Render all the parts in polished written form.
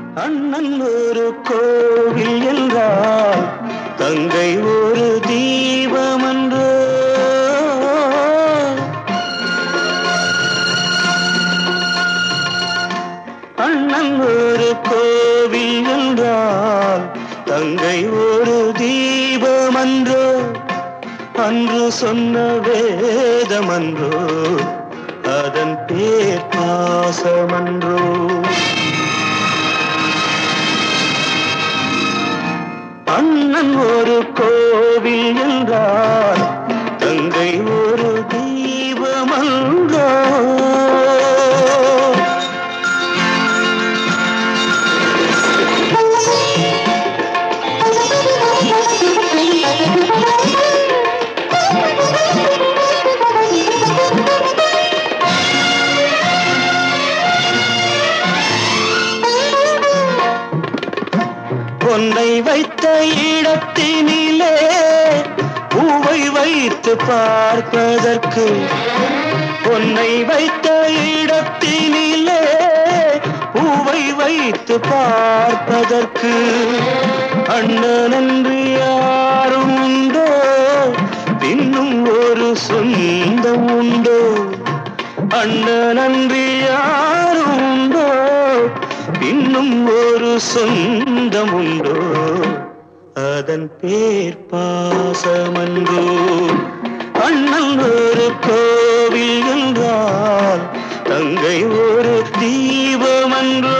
அண்ணன் ஒரு கோவில் என்றால் தங்கை ஒரு தீபமன்றோ. அண்ணன் ஒரு கோவில் என்றால் தங்கை ஒரு தீபமன்றோ. அன்று சொன்ன வேதமன்றோ, அதன் பேர் பாசமன்றோ. அண்ணன் ஒரு கோவில் என்றால் தங்கை ஒரு தீபமன்றோ. பொன்னை வைத்த இடத்தினிலே பூவை வைத்து பார்ப்பதற்கு, பொன்னை வைத்த இடத்தினிலே பூவை வைத்து பார்ப்பதற்கு அண்ணன் என்று யாரும் உண்டோ, இன்னும் ஒரு சொந்தம் உண்டோ. அண்ணன் என்று யாரும் உண்டோ, இன்னும் ஒரு சொந்தம் உண்டோ, அதன் பேர் பாசமன்றோ. அண்ணன் ஒரு கோவில் என்றால் தங்கை ஒரு தீபமன்றோ.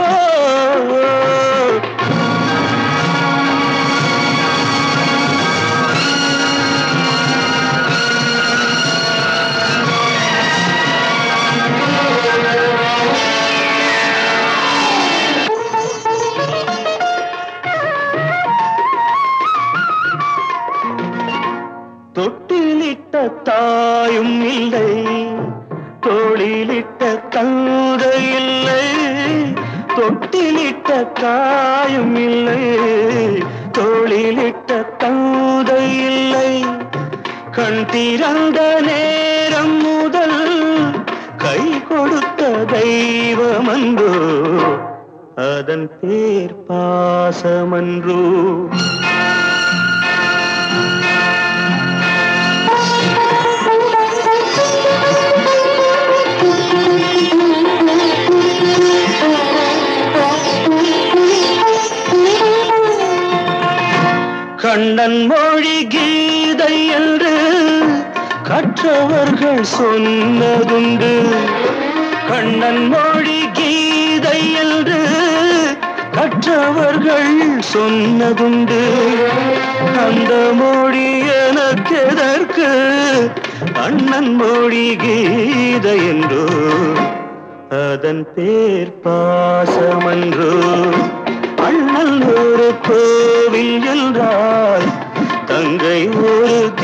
தொட்டிலிட்ட தாயும் இல்லை, தோளிலிட்ட தந்தை இல்லை. தொட்டிலிட்ட தாயும் இல்லை, தோளிலிட்ட தந்தை இல்லை. கண் திறந்த நேரம் முதல் கை கொடுத்த தெய்வமன்றோ, அதன் பேர் பாசமன்றோ. கண்ணன் மொழி கீதை என்று கற்றவர்கள் சொன்னதுண்டு. கண்ணன் மொழி கீதை என்று கற்றவர்கள் சொன்னதுண்டு. அந்த மொழி எனக்கெதற்கு, அண்ணன் மொழி கீதை என்றோ, அதன் பேர் பாசமன்றோ. அண்ணன் ஒரு கோவில் என்றால் தங்கை ஒரு